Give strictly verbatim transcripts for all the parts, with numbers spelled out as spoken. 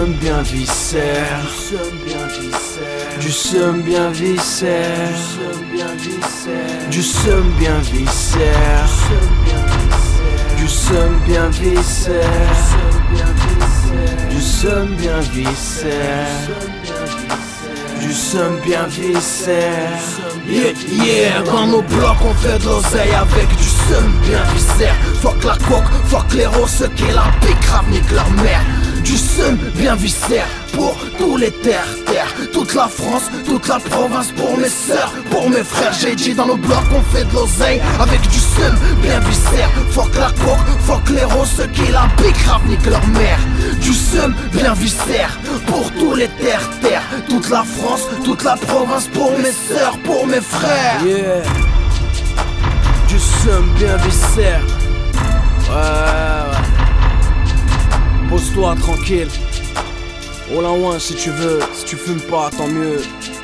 seum bien viscère, du seum bien viscère, du seum bien viscère, du seum bien viscère, du seum bien viscère, du seum bien viscère. Yeah, yeah, dans nos blocs on fait de l'oseille avec du seum bien viscère. Fuck la coque, fuck les roses, ce qu'est la pique, grave nique leur mère. Du seum bien viscère pour tous les terres, terres, toute la France, toute la province, pour mes sœurs, pour mes frères. J'ai dit dans nos blocs on fait de l'oseille avec du seum bien viscère. Fuck la coque, fuck les roses, ce qui la pique, grave nique leur mère. Du seum bien viscère pour tous les terres, terres, toute la France, toute la province, pour mes sœurs, pour mes frères. Yeah, du seum bien viscère. Ouais, ouais. Pose-toi tranquille. All in one si tu veux. Si tu fumes pas, tant mieux.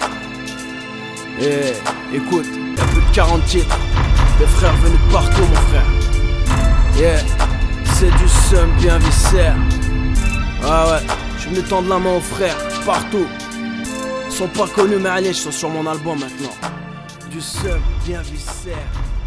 Et écoute, y'a plus de quarante titres. Des frères venus de partout, mon frère. Yeah, c'est du seum bien viscère. Ah ouais, je suis venu tendre la main aux frères, partout. Ils sont pas connus, mais allez, ils sont sur mon album maintenant. Du seum bien viscère.